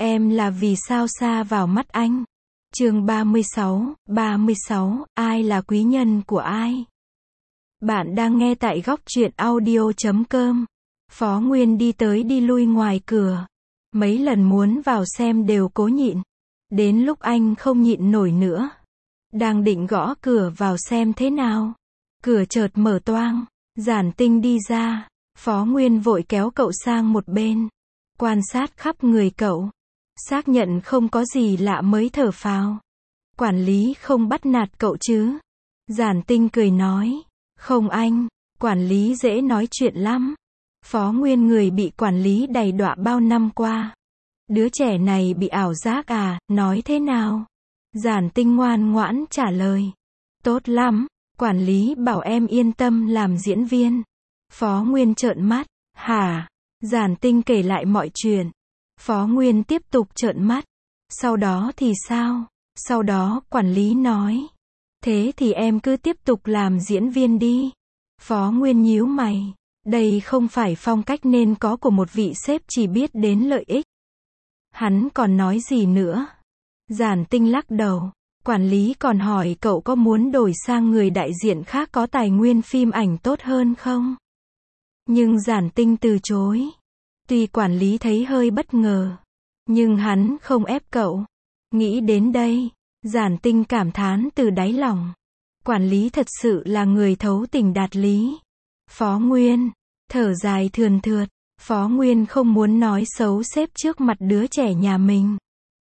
Em là vì sao xa vào mắt anh. Chương 36, ai là quý nhân của ai? Bạn đang nghe tại góc truyện audio.com. Phó Nguyên đi tới đi lui ngoài cửa. Mấy lần muốn vào xem đều cố nhịn. Đến lúc anh không nhịn nổi nữa. Đang định gõ cửa vào xem thế nào. Cửa chợt mở toang. Giản Tinh đi ra. Phó Nguyên vội kéo cậu sang một bên. Quan sát khắp người cậu. Xác nhận không có gì lạ mới thở phào. Quản lý không bắt nạt cậu chứ? Giản Tinh cười nói. Không anh, quản lý dễ nói chuyện lắm. Phó Nguyên người bị quản lý đầy đọa bao năm qua. Đứa trẻ này bị ảo giác à, nói thế nào? Giản Tinh ngoan ngoãn trả lời. Tốt lắm, quản lý bảo em yên tâm làm diễn viên. Phó Nguyên trợn mắt. Hả? Giản Tinh kể lại mọi chuyện. Phó Nguyên tiếp tục trợn mắt. Sau đó thì sao? Sau đó quản lý nói. Thế thì em cứ tiếp tục làm diễn viên đi. Phó Nguyên nhíu mày. Đây không phải phong cách nên có của một vị sếp chỉ biết đến lợi ích. Hắn còn nói gì nữa? Giản Tinh lắc đầu. Quản lý còn hỏi cậu có muốn đổi sang người đại diện khác có tài nguyên phim ảnh tốt hơn không? Nhưng Giản Tinh từ chối. Tuy quản lý thấy hơi bất ngờ, nhưng hắn không ép cậu. Nghĩ đến đây, Giản Tinh cảm thán từ đáy lòng. Quản lý thật sự là người thấu tình đạt lý. Phó Nguyên thở dài thườn thượt. Phó Nguyên không muốn nói xấu sếp trước mặt đứa trẻ nhà mình.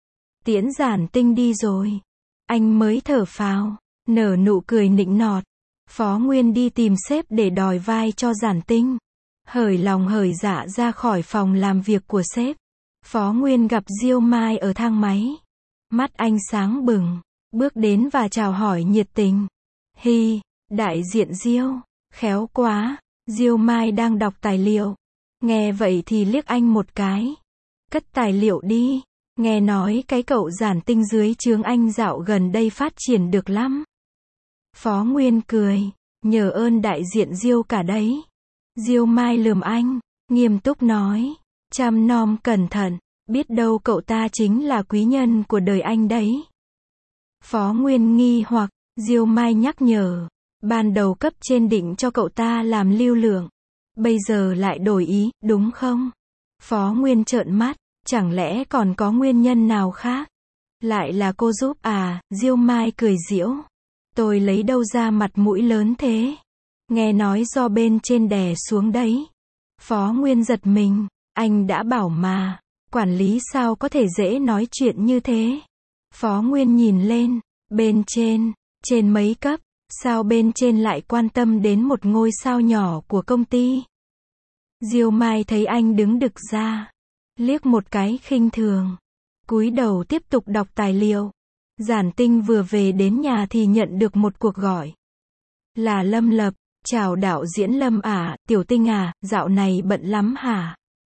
Tiễn Giản Tinh đi rồi, anh mới thở phào, nở nụ cười nịnh nọt. Phó Nguyên đi tìm sếp để đòi vai cho Giản Tinh. Hởi lòng hởi dạ ra khỏi phòng làm việc của sếp. Phó Nguyên gặp Diêu Mai ở thang máy. Mắt anh sáng bừng, bước đến và chào hỏi nhiệt tình. Hi, đại diện Diêu, khéo quá. Diêu Mai đang đọc tài liệu. Nghe vậy thì liếc anh một cái. Cất tài liệu đi. Nghe nói cái cậu Giản Tinh dưới trướng anh dạo gần đây phát triển được lắm. Phó Nguyên cười. Nhờ ơn đại diện Diêu cả đấy. Diêu Mai lườm anh, nghiêm túc nói. Chăm nom cẩn thận, biết đâu cậu ta chính là quý nhân của đời anh đấy. Phó Nguyên nghi hoặc, Diêu Mai nhắc nhở. Ban đầu cấp trên định cho cậu ta làm lưu lượng. Bây giờ lại đổi ý, đúng không? Phó Nguyên trợn mắt, chẳng lẽ còn có nguyên nhân nào khác? Lại là cô giúp à? Diêu Mai cười giễu. Tôi lấy đâu ra mặt mũi lớn thế? Nghe nói do bên trên đè xuống đấy. Phó Nguyên giật mình. Anh đã bảo mà. Quản lý sao có thể dễ nói chuyện như thế? Phó Nguyên nhìn lên. Bên trên. Trên mấy cấp? Sao bên trên lại quan tâm đến một ngôi sao nhỏ của công ty? Diêu Mai thấy anh đứng đực ra. Liếc một cái khinh thường. Cúi đầu tiếp tục đọc tài liệu. Giản Tinh vừa về đến nhà thì nhận được một cuộc gọi. Là Lâm Lập. Chào đạo diễn Lâm à, Tiểu Tinh à, dạo này bận lắm hả?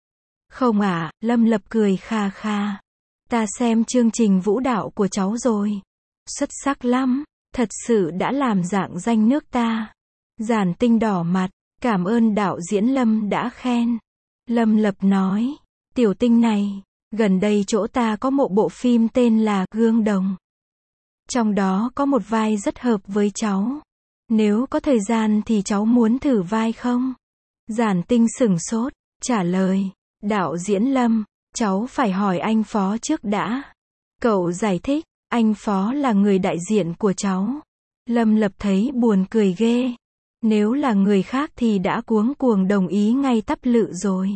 Không à, Lâm Lập cười kha kha. Ta xem chương trình vũ đạo của cháu rồi. Xuất sắc lắm, thật sự đã làm rạng danh nước ta. Giản Tinh đỏ mặt, cảm ơn đạo diễn Lâm đã khen. Lâm Lập nói, Tiểu Tinh này, gần đây chỗ ta có một bộ phim tên là Gương Đồng. Trong đó có một vai rất hợp với cháu. Nếu có thời gian thì cháu muốn thử vai không? Giản Tinh sửng sốt, trả lời. Đạo diễn Lâm, cháu phải hỏi anh Phó trước đã. Cậu giải thích, anh Phó là người đại diện của cháu. Lâm Lập thấy buồn cười ghê. Nếu là người khác thì đã cuống cuồng đồng ý ngay tắp lự rồi.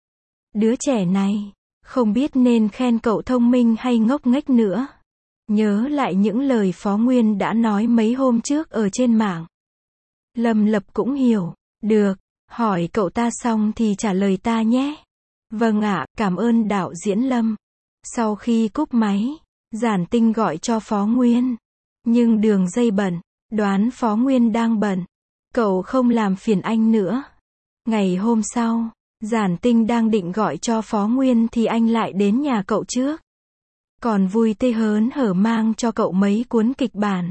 Đứa trẻ này, không biết nên khen cậu thông minh hay ngốc nghếch nữa. Nhớ lại những lời Phó Nguyên đã nói mấy hôm trước ở trên mạng. Lâm Lập cũng hiểu. Được, hỏi cậu ta xong thì trả lời ta nhé. Vâng ạ, cảm ơn đạo diễn Lâm. Sau khi cúp máy, Giản Tinh gọi cho Phó Nguyên. Nhưng đường dây bận, đoán Phó Nguyên đang bận. Cậu không làm phiền anh nữa. Ngày hôm sau, Giản Tinh đang định gọi cho Phó Nguyên thì anh lại đến nhà cậu trước. Còn vui tươi hớn hở mang cho cậu mấy cuốn kịch bản.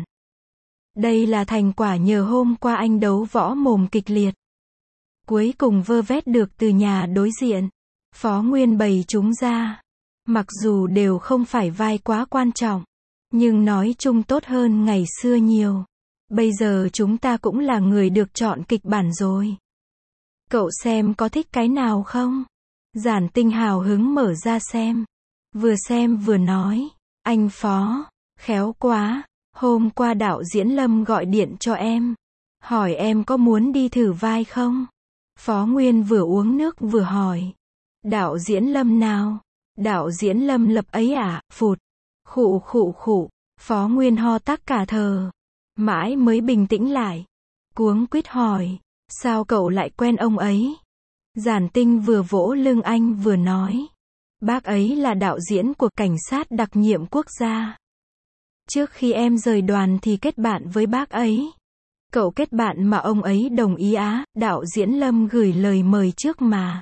Đây là thành quả nhờ hôm qua anh đấu võ mồm kịch liệt. Cuối cùng vơ vét được từ nhà đối diện. Phó Nguyên bày chúng ra. Mặc dù đều không phải vai quá quan trọng, nhưng nói chung tốt hơn ngày xưa nhiều. Bây giờ chúng ta cũng là người được chọn kịch bản rồi. Cậu xem có thích cái nào không? Giản Tinh hào hứng mở ra xem vừa nói, anh Phó, khéo quá, hôm qua đạo diễn Lâm gọi điện cho em, hỏi em có muốn đi thử vai không? Phó Nguyên vừa uống nước vừa hỏi, đạo diễn Lâm nào? Đạo diễn Lâm Lập ấy à? Phụt, khụ khụ khụ, Phó Nguyên ho tắc cả thờ, mãi mới bình tĩnh lại, cuống quýt hỏi, sao cậu lại quen ông ấy? Giản Tinh vừa vỗ lưng anh vừa nói, bác ấy là đạo diễn của cảnh sát đặc nhiệm quốc gia. Trước khi em rời đoàn thì kết bạn với bác ấy. Cậu kết bạn mà ông ấy đồng ý á? Đạo diễn Lâm gửi lời mời trước mà.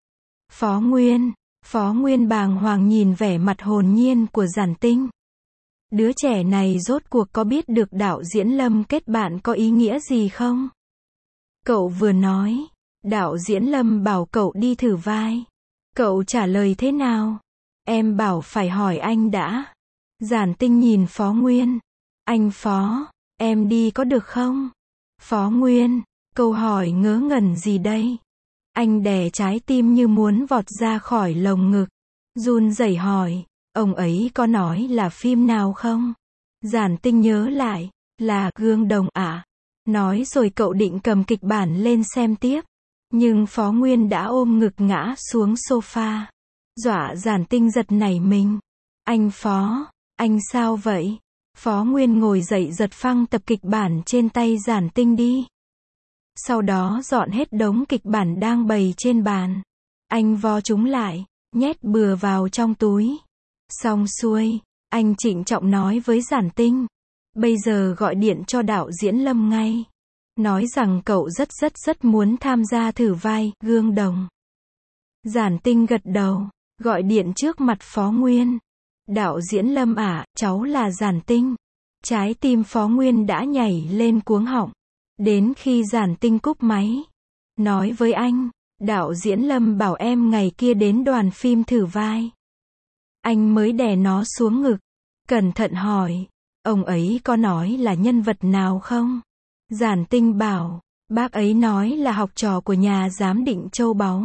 Phó Nguyên bàng hoàng nhìn vẻ mặt hồn nhiên của Giản Tinh. Đứa trẻ này rốt cuộc có biết được đạo diễn Lâm kết bạn có ý nghĩa gì không? Cậu vừa nói, đạo diễn Lâm bảo cậu đi thử vai. Cậu trả lời thế nào? Em bảo phải hỏi anh đã. Giản Tinh nhìn Phó Nguyên. Anh Phó, em đi có được không? Phó Nguyên, câu hỏi ngớ ngẩn gì đây? Anh đè trái tim như muốn vọt ra khỏi lồng ngực. Run rẩy hỏi, ông ấy có nói là phim nào không? Giản Tinh nhớ lại, là Gương Đồng ạ. Nói rồi cậu định cầm kịch bản lên xem tiếp. Nhưng Phó Nguyên đã ôm ngực ngã xuống sofa. Dọa Giản Tinh giật nảy mình. Anh Phó, anh sao vậy? Phó Nguyên ngồi dậy giật phăng tập kịch bản trên tay Giản Tinh đi. Sau đó dọn hết đống kịch bản đang bày trên bàn. Anh vo chúng lại, nhét bừa vào trong túi. Xong xuôi, anh trịnh trọng nói với Giản Tinh. Bây giờ gọi điện cho đạo diễn Lâm ngay. Nói rằng cậu rất muốn tham gia thử vai Gương Đồng. Giản Tinh gật đầu, gọi điện trước mặt Phó Nguyên. Đạo diễn Lâm ạ, cháu là Giản Tinh. Trái tim Phó Nguyên đã nhảy lên cuống họng. Đến khi Giản Tinh cúp máy, nói với anh, đạo diễn Lâm bảo em ngày kia đến đoàn phim thử vai. Anh mới đè nó xuống ngực, cẩn thận hỏi, ông ấy có nói là nhân vật nào không? Giản Tinh bảo, bác ấy nói là học trò của nhà giám định châu báu.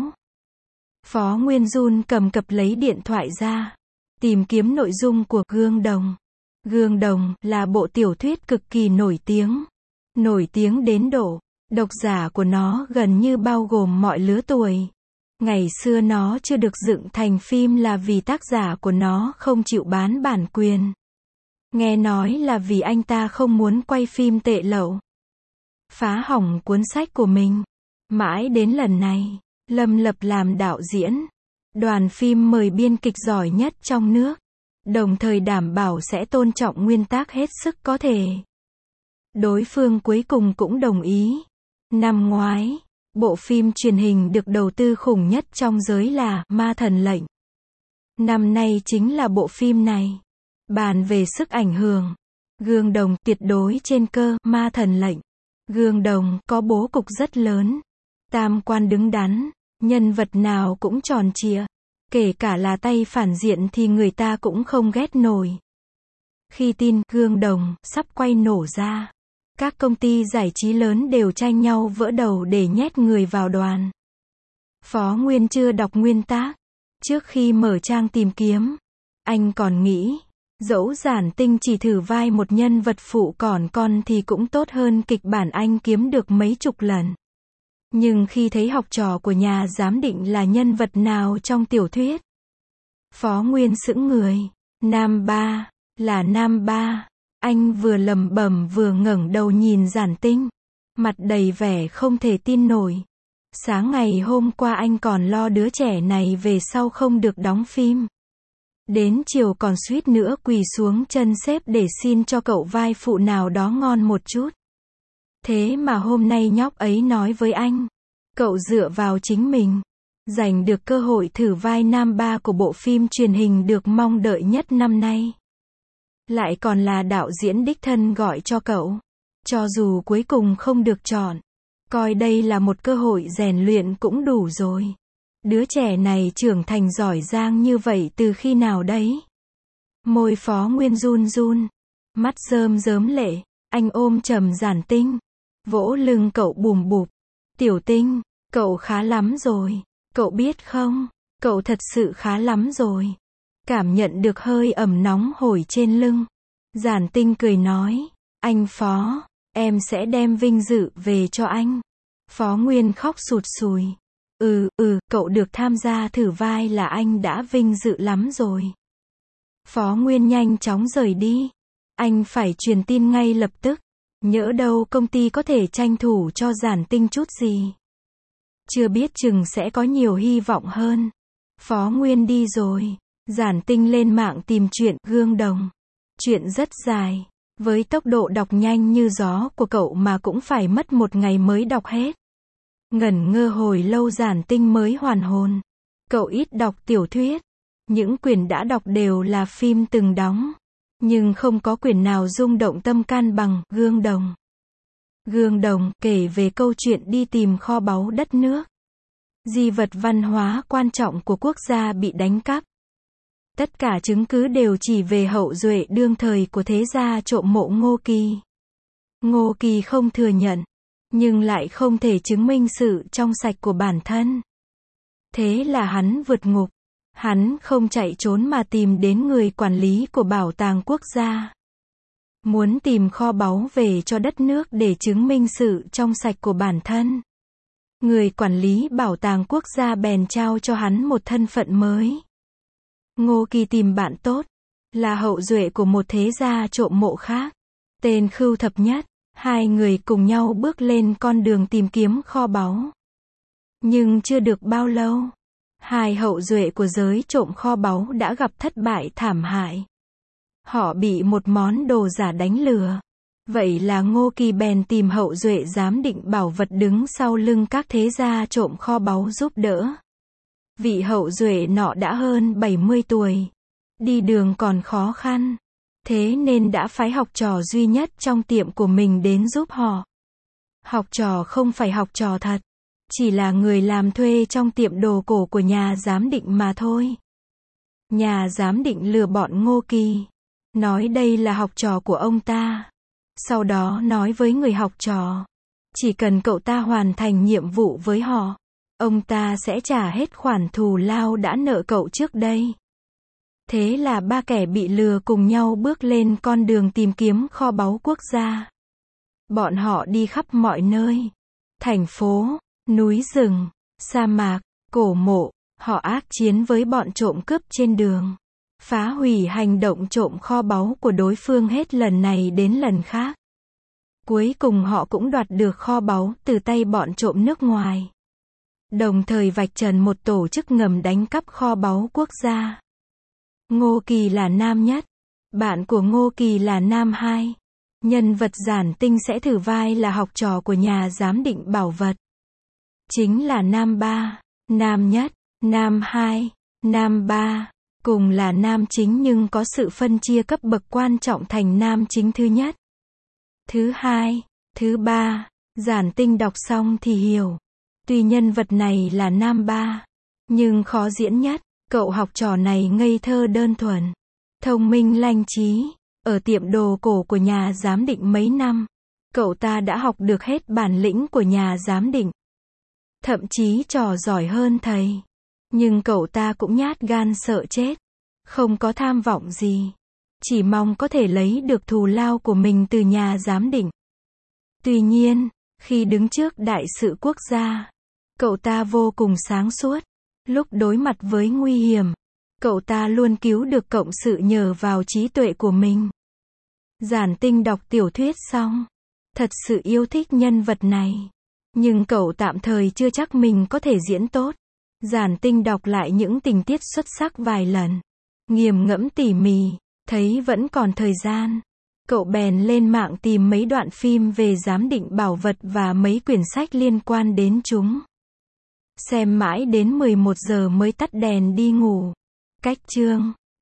Phó Nguyên run cầm cập lấy điện thoại ra, tìm kiếm nội dung của Gương Đồng. Gương Đồng là bộ tiểu thuyết cực kỳ nổi tiếng. Nổi tiếng đến độ, độc giả của nó gần như bao gồm mọi lứa tuổi. Ngày xưa nó chưa được dựng thành phim là vì tác giả của nó không chịu bán bản quyền. Nghe nói là vì anh ta không muốn quay phim tệ lậu, phá hỏng cuốn sách của mình. Mãi đến lần này, Lâm Lập làm đạo diễn. Đoàn phim mời biên kịch giỏi nhất trong nước, đồng thời đảm bảo sẽ tôn trọng nguyên tắc hết sức có thể. Đối phương cuối cùng cũng đồng ý. Năm ngoái, bộ phim truyền hình được đầu tư khủng nhất trong giới là Ma Thần Lệnh. Năm nay chính là bộ phim này. Bàn về sức ảnh hưởng, Gương Đồng tuyệt đối trên cơ Ma Thần Lệnh. Gương Đồng có bố cục rất lớn, tam quan đứng đắn, nhân vật nào cũng tròn trịa. Kể cả là tay phản diện thì người ta cũng không ghét nổi. Khi tin Gương Đồng sắp quay nổ ra, các công ty giải trí lớn đều tranh nhau vỡ đầu để nhét người vào đoàn. Phó Nguyên chưa đọc nguyên tác. Trước khi mở trang tìm kiếm, anh còn nghĩ, dẫu Giản Tinh chỉ thử vai một nhân vật phụ còn con thì cũng tốt hơn kịch bản anh kiếm được mấy chục lần. Nhưng khi thấy học trò của nhà giám định là nhân vật nào trong tiểu thuyết, Phó Nguyên sững người. Nam Ba, là Nam Ba. Anh vừa lẩm bẩm vừa ngẩng đầu nhìn Giản Tinh, mặt đầy vẻ không thể tin nổi. Sáng ngày hôm qua anh còn lo đứa trẻ này về sau không được đóng phim. Đến chiều còn suýt nữa quỳ xuống chân sếp để xin cho cậu vai phụ nào đó ngon một chút. Thế mà hôm nay nhóc ấy nói với anh, cậu dựa vào chính mình, giành được cơ hội thử vai Nam Ba của bộ phim truyền hình được mong đợi nhất năm nay. Lại còn là đạo diễn đích thân gọi cho cậu. Cho dù cuối cùng không được chọn, coi đây là một cơ hội rèn luyện cũng đủ rồi. Đứa trẻ này trưởng thành giỏi giang như vậy từ khi nào đấy? Môi Phó Nguyên run run, mắt rơm rớm lệ, anh ôm chầm Giản Tinh, vỗ lưng cậu bùm bụp. Tiểu Tinh, cậu khá lắm rồi, cậu biết không? Cậu thật sự khá lắm rồi. Cảm nhận được hơi ẩm nóng hổi trên lưng. Giản Tinh cười nói, anh Phó, em sẽ đem vinh dự về cho anh. Phó Nguyên khóc sụt sùi. Cậu được tham gia thử vai là anh đã vinh dự lắm rồi. Phó Nguyên nhanh chóng rời đi. Anh phải truyền tin ngay lập tức. Nhỡ đâu công ty có thể tranh thủ cho Giản Tinh chút gì. Chưa biết chừng sẽ có nhiều hy vọng hơn. Phó Nguyên đi rồi. Giản Tinh lên mạng tìm chuyện Gương Đồng. Chuyện rất dài. Với tốc độ đọc nhanh như gió của cậu mà cũng phải mất một ngày mới đọc hết. Ngẩn ngơ hồi lâu Giản Tinh mới hoàn hồn. Cậu ít đọc tiểu thuyết. Những quyển đã đọc đều là phim từng đóng. Nhưng không có quyển nào rung động tâm can bằng Gương Đồng. Gương Đồng kể về câu chuyện đi tìm kho báu đất nước. Di vật văn hóa quan trọng của quốc gia bị đánh cắp. Tất cả chứng cứ đều chỉ về hậu duệ đương thời của thế gia trộm mộ Ngô Kỳ. Ngô Kỳ không thừa nhận, nhưng lại không thể chứng minh sự trong sạch của bản thân. Thế là hắn vượt ngục. Hắn không chạy trốn mà tìm đến người quản lý của bảo tàng quốc gia. Muốn tìm kho báu về cho đất nước để chứng minh sự trong sạch của bản thân. Người quản lý bảo tàng quốc gia bèn trao cho hắn một thân phận mới. Ngô Kỳ tìm bạn tốt, là hậu duệ của một thế gia trộm mộ khác, tên Khưu Thập Nhất. Hai người cùng nhau bước lên con đường tìm kiếm kho báu. Nhưng chưa được bao lâu, hai hậu duệ của giới trộm kho báu đã gặp thất bại thảm hại. Họ bị một món đồ giả đánh lừa. Vậy là Ngô Kỳ bèn tìm hậu duệ giám định bảo vật đứng sau lưng các thế gia trộm kho báu giúp đỡ. Vị hậu duệ nọ đã hơn 70 tuổi. Đi đường còn khó khăn. Thế nên đã phái học trò duy nhất trong tiệm của mình đến giúp họ. Học trò không phải học trò thật. Chỉ là người làm thuê trong tiệm đồ cổ của nhà giám định mà thôi. Nhà giám định lừa bọn Ngô Kỳ. Nói đây là học trò của ông ta. Sau đó nói với người học trò. Chỉ cần cậu ta hoàn thành nhiệm vụ với họ, ông ta sẽ trả hết khoản thù lao đã nợ cậu trước đây. Thế là ba kẻ bị lừa cùng nhau bước lên con đường tìm kiếm kho báu quốc gia. Bọn họ đi khắp mọi nơi. Thành phố, núi rừng, sa mạc, cổ mộ. Họ ác chiến với bọn trộm cướp trên đường. Phá hủy hành động trộm kho báu của đối phương hết lần này đến lần khác. Cuối cùng họ cũng đoạt được kho báu từ tay bọn trộm nước ngoài. Đồng thời vạch trần một tổ chức ngầm đánh cắp kho báu quốc gia. Ngô Kỳ là nam nhất. Bạn của Ngô Kỳ là nam hai. Nhân vật Giản Tinh sẽ thử vai là học trò của nhà giám định bảo vật. Chính là nam ba. Nam nhất, nam hai, nam ba. Cùng là nam chính nhưng có sự phân chia cấp bậc quan trọng thành nam chính thứ nhất, thứ hai, thứ ba. Giản Tinh đọc xong thì hiểu. Tuy nhân vật này là nam ba, nhưng khó diễn nhất. Cậu học trò này ngây thơ đơn thuần, thông minh lanh trí. Ở tiệm đồ cổ của nhà giám định mấy năm, cậu ta đã học được hết bản lĩnh của nhà giám định. Thậm chí trò giỏi hơn thầy. Nhưng cậu ta cũng nhát gan sợ chết. Không có tham vọng gì. Chỉ mong có thể lấy được thù lao của mình từ nhà giám định. Tuy nhiên, khi đứng trước đại sự quốc gia, cậu ta vô cùng sáng suốt. Lúc đối mặt với nguy hiểm, cậu ta luôn cứu được cộng sự nhờ vào trí tuệ của mình. Giản Tinh đọc tiểu thuyết xong, thật sự yêu thích nhân vật này. Nhưng cậu tạm thời chưa chắc mình có thể diễn tốt. Giản Tinh đọc lại những tình tiết xuất sắc vài lần, nghiền ngẫm tỉ mỉ, thấy vẫn còn thời gian. Cậu bèn lên mạng tìm mấy đoạn phim về giám định bảo vật và mấy quyển sách liên quan đến chúng. Xem mãi đến 11 giờ mới tắt đèn đi ngủ. Cách chương